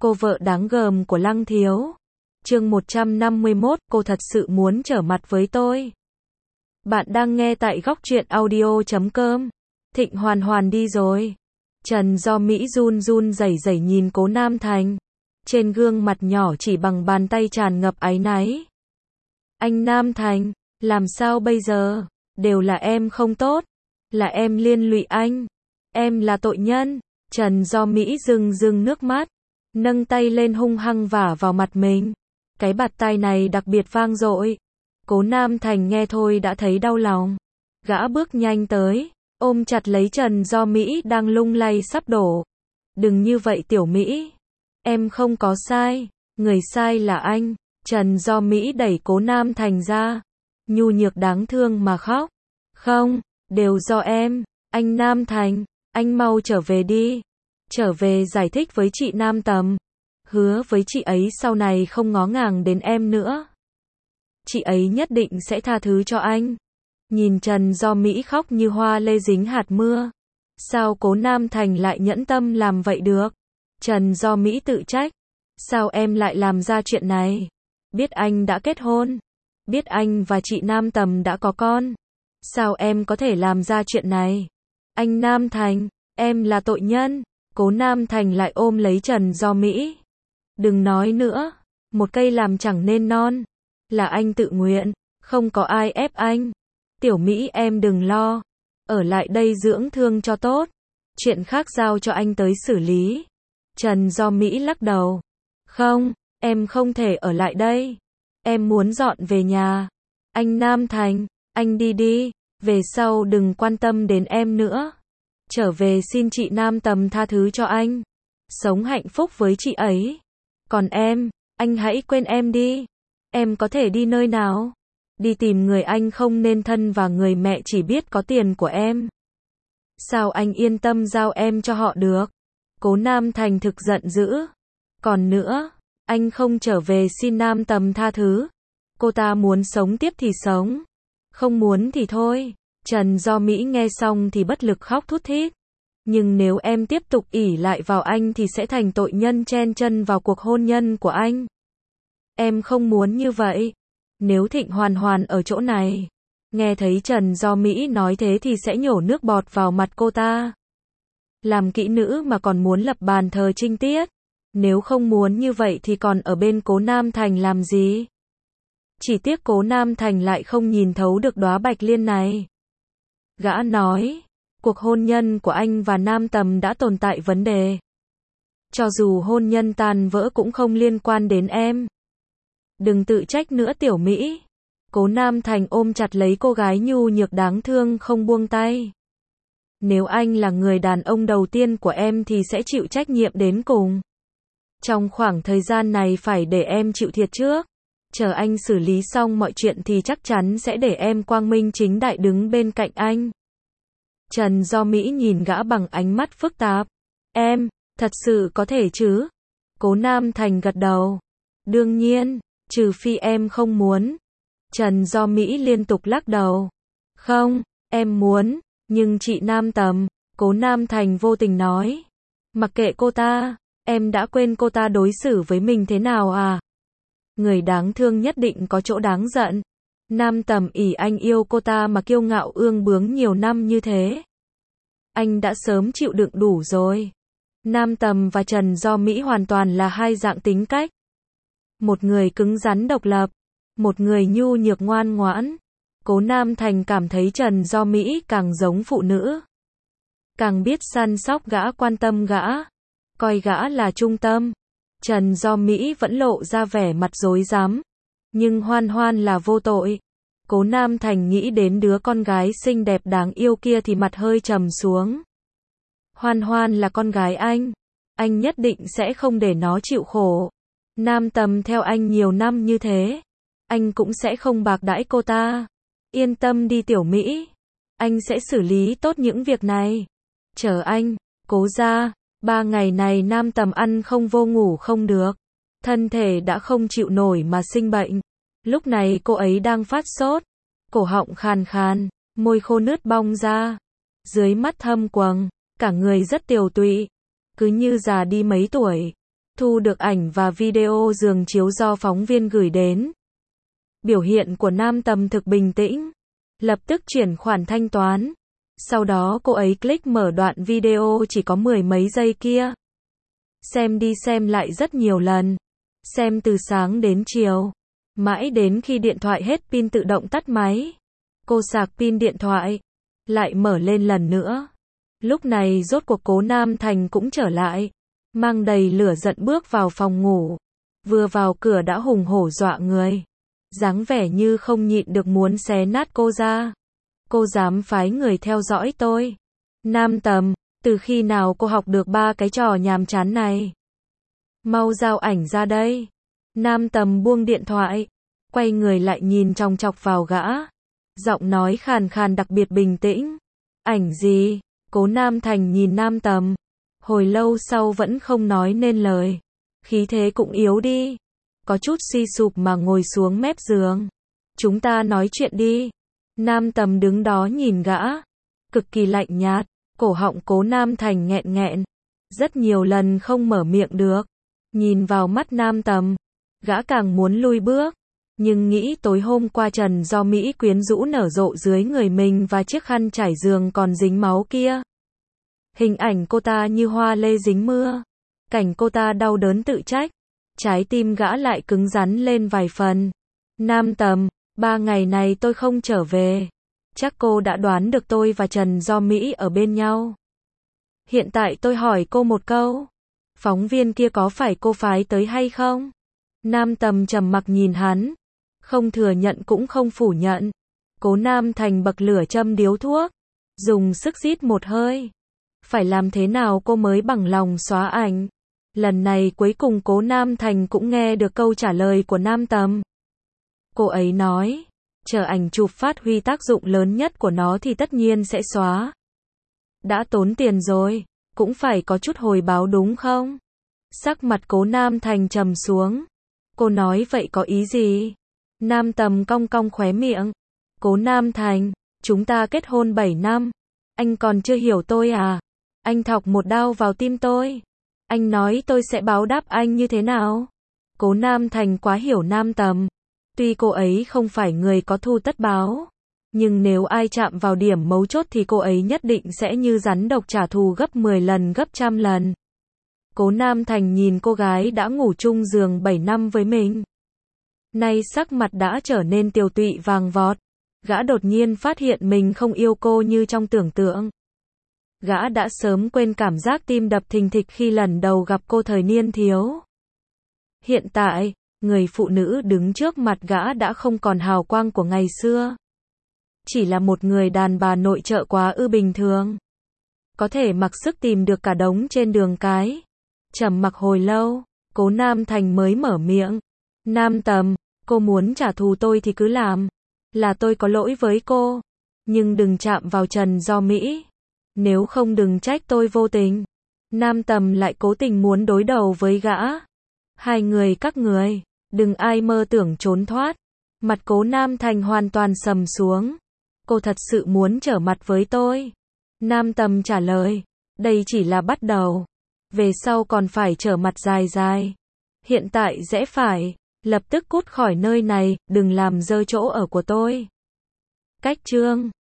Cô vợ đáng gờm của Lăng Thiếu. Chương 151, cô thật sự muốn trở mặt với tôi. Bạn đang nghe tại góc truyện audio.com. Thịnh Hoàn Hoàn đi rồi. Trần Do Mỹ run run rẩy rẩy nhìn Cố Nam Thành. Trên gương mặt nhỏ chỉ bằng bàn tay tràn ngập áy náy. Anh Nam Thành, làm sao bây giờ? Đều là em không tốt. Là em liên lụy anh. Em là tội nhân. Trần Do Mỹ rưng rưng nước mắt. Nâng tay lên hung hăng vả vào mặt mình. Cái bạt tai này đặc biệt vang dội. Cố Nam Thành nghe thôi đã thấy đau lòng. Gã bước nhanh tới, ôm chặt lấy Trần Do Mỹ đang lung lay sắp đổ. Đừng như vậy Tiểu Mỹ. Em không có sai. Người sai là anh. Trần Do Mỹ đẩy Cố Nam Thành ra. Nhu nhược đáng thương mà khóc. Không, đều do em. Anh Nam Thành, anh mau trở về đi. Trở về giải thích với chị Nam Tầm. Hứa với chị ấy sau này không ngó ngàng đến em nữa. Chị ấy nhất định sẽ tha thứ cho anh. Nhìn Trần Do Mỹ khóc như hoa lê dính hạt mưa. Sao Cố Nam Thành lại nhẫn tâm làm vậy được? Trần Do Mỹ tự trách. Sao em lại làm ra chuyện này? Biết anh đã kết hôn. Biết anh và chị Nam Tầm đã có con. Sao em có thể làm ra chuyện này? Anh Nam Thành, em là tội nhân. Cố Nam Thành lại ôm lấy Trần Do Mỹ. Đừng nói nữa. Một cây làm chẳng nên non. Là anh tự nguyện. Không có ai ép anh. Tiểu Mỹ em đừng lo. Ở lại đây dưỡng thương cho tốt. Chuyện khác giao cho anh tới xử lý. Trần Do Mỹ lắc đầu. Không, em không thể ở lại đây. Em muốn dọn về nhà. Anh Nam Thành, anh đi đi. Về sau đừng quan tâm đến em nữa. Trở về xin chị Nam Tầm tha thứ cho anh. Sống hạnh phúc với chị ấy. Còn em, anh hãy quên em đi. Em có thể đi nơi nào? Đi tìm người anh không nên thân và người mẹ chỉ biết có tiền của em. Sao anh yên tâm giao em cho họ được? Cố Nam Thành thực giận dữ. Còn nữa, anh không trở về xin Nam Tầm tha thứ. Cô ta muốn sống tiếp thì sống. Không muốn thì thôi. Trần Do Mỹ nghe xong thì bất lực khóc thút thít. Nhưng nếu em tiếp tục ỷ lại vào anh thì sẽ thành tội nhân chen chân vào cuộc hôn nhân của anh. Em không muốn như vậy. Nếu Thịnh Hoàn Hoàn ở chỗ này, nghe thấy Trần Do Mỹ nói thế thì sẽ nhổ nước bọt vào mặt cô ta. Làm kỹ nữ mà còn muốn lập bàn thờ trinh tiết. Nếu không muốn như vậy thì còn ở bên Cố Nam Thành làm gì? Chỉ tiếc Cố Nam Thành lại không nhìn thấu được đóa bạch liên này. Gã nói, cuộc hôn nhân của anh và Nam Tầm đã tồn tại vấn đề. Cho dù hôn nhân tan vỡ cũng không liên quan đến em. Đừng tự trách nữa Tiểu Mỹ. Cố Nam Thành ôm chặt lấy cô gái nhu nhược đáng thương không buông tay. Nếu anh là người đàn ông đầu tiên của em thì sẽ chịu trách nhiệm đến cùng. Trong khoảng thời gian này phải để em chịu thiệt trước. Chờ anh xử lý xong mọi chuyện thì chắc chắn sẽ để em quang minh chính đại đứng bên cạnh anh. Trần Do Mỹ nhìn gã bằng ánh mắt phức tạp. Em, thật sự có thể chứ? Cố Nam Thành gật đầu. Đương nhiên, trừ phi em không muốn. Trần Do Mỹ liên tục lắc đầu. Không, em muốn, nhưng chị Nam Tầm, Cố Nam Thành vô tình nói. Mặc kệ cô ta, em đã quên cô ta đối xử với mình thế nào à? Người đáng thương nhất định có chỗ đáng giận. Nam Tầm ỷ anh yêu cô ta mà kiêu ngạo ương bướng nhiều năm như thế. Anh đã sớm chịu đựng đủ rồi. Nam Tầm và Trần Do Mỹ hoàn toàn là hai dạng tính cách. Một người cứng rắn độc lập, một người nhu nhược ngoan ngoãn. Cố Nam Thành cảm thấy Trần Do Mỹ càng giống phụ nữ. Càng biết săn sóc gã, quan tâm gã, coi gã là trung tâm. Trần Do Mỹ vẫn lộ ra vẻ mặt rối rắm. Nhưng Hoan Hoan là vô tội. Cố Nam Thành nghĩ đến đứa con gái xinh đẹp đáng yêu kia thì mặt hơi trầm xuống. Hoan Hoan là con gái anh nhất định sẽ không để nó chịu khổ. Nam Tầm theo anh nhiều năm như thế, anh cũng sẽ không bạc đãi cô ta. Yên tâm đi Tiểu Mỹ, anh sẽ xử lý tốt những việc này. Chờ anh, Cố ra, 3 ngày này Nam Tầm ăn không vô ngủ không được. Thân thể đã không chịu nổi mà sinh bệnh. Lúc này cô ấy đang phát sốt, cổ họng khàn khàn, môi khô nứt bong ra. Dưới mắt thâm quầng, cả người rất tiều tụy, cứ như già đi mấy tuổi. thu được ảnh và video giường chiếu do phóng viên gửi đến. Biểu hiện của Nam Tầm thực bình tĩnh, lập tức chuyển khoản thanh toán. Sau đó cô ấy click mở đoạn video chỉ có 10 mấy giây kia. Xem đi xem lại rất nhiều lần. Xem từ sáng đến chiều. Mãi đến khi điện thoại hết pin tự động tắt máy. Cô sạc pin điện thoại. Lại mở lên lần nữa. Lúc này rốt cuộc Cố Nam Thành cũng trở lại. Mang đầy lửa giận bước vào phòng ngủ. Vừa vào cửa đã hùng hổ dọa người. Dáng vẻ như không nhịn được muốn xé nát cô ra. Cô dám phái người theo dõi tôi. Nam Tầm, từ khi nào cô học được 3 cái trò nhàm chán này? Mau giao ảnh ra đây. Nam Tầm buông điện thoại, quay người lại nhìn chòng chọc vào gã. Giọng nói khàn khàn đặc biệt bình tĩnh. Ảnh gì? Cố Nam Thành nhìn Nam Tầm. Hồi lâu sau vẫn không nói nên lời. Khí thế cũng yếu đi. Có chút suy sụp mà ngồi xuống mép giường. Chúng ta nói chuyện đi. Nam Tầm đứng đó nhìn gã. Cực kỳ lạnh nhạt. Cổ họng Cố Nam Thành nghẹn nghẹn. Rất nhiều lần không mở miệng được. Nhìn vào mắt Nam Tầm. Gã càng muốn lui bước. Nhưng nghĩ tối hôm qua Trần Do Mỹ quyến rũ nở rộ dưới người mình và chiếc khăn trải giường còn dính máu kia. Hình ảnh cô ta như hoa lê dính mưa. Cảnh cô ta đau đớn tự trách. Trái tim gã lại cứng rắn lên vài phần. Nam Tầm, 3 ngày này tôi không trở về. Chắc cô đã đoán được tôi và Trần Do Mỹ ở bên nhau. Hiện tại tôi hỏi cô một câu. Phóng viên kia có phải cô phái tới hay không? Nam Tầm trầm mặc nhìn hắn. Không thừa nhận cũng không phủ nhận. Cố Nam Thành bậc lửa châm điếu thuốc. Dùng sức rít một hơi. Phải làm thế nào cô mới bằng lòng xóa ảnh? Lần này cuối cùng Cố Nam Thành cũng nghe được câu trả lời của Nam Tầm. Cô ấy nói, chờ ảnh chụp phát huy tác dụng lớn nhất của nó thì tất nhiên sẽ xóa. Đã tốn tiền rồi, cũng phải có chút hồi báo đúng không? Sắc mặt Cố Nam Thành trầm xuống. Cô nói vậy có ý gì? Nam Tầm cong cong khóe miệng. Cố Nam Thành, chúng ta kết hôn 7 năm. Anh còn chưa hiểu tôi à? Anh thọc một đao vào tim tôi. Anh nói tôi sẽ báo đáp anh như thế nào? Cố Nam Thành quá hiểu Nam Tầm. Tuy cô ấy không phải người có thù tất báo. Nhưng nếu ai chạm vào điểm mấu chốt thì cô ấy nhất định sẽ như rắn độc trả thù gấp 10 lần gấp trăm lần. Cố Nam Thành nhìn cô gái đã ngủ chung giường 7 năm với mình. Nay sắc mặt đã trở nên tiều tụy vàng vọt. Gã đột nhiên phát hiện mình không yêu cô như trong tưởng tượng. Gã đã sớm quên cảm giác tim đập thình thịch khi lần đầu gặp cô thời niên thiếu. Hiện tại, người phụ nữ đứng trước mặt gã đã không còn hào quang của ngày xưa. Chỉ là một người đàn bà nội trợ quá ư bình thường. Có thể mặc sức tìm được cả đống trên đường cái. Trầm mặc hồi lâu, Cố Nam Thành mới mở miệng. Nam Tầm, cô muốn trả thù tôi thì cứ làm. Là tôi có lỗi với cô. Nhưng đừng chạm vào Trần Do Mỹ. Nếu không đừng trách tôi vô tình. Nam Tầm lại cố tình muốn đối đầu với gã. Hai người các người, đừng ai mơ tưởng trốn thoát. Mặt Cố Nam Thành hoàn toàn sầm xuống. Cô thật sự muốn trở mặt với tôi. Nam Tầm trả lời, đây chỉ là bắt đầu. Về sau còn phải trở mặt dài dài. Hiện tại dễ phải, lập tức cút khỏi nơi này, đừng làm dơ chỗ ở của tôi. Cách chương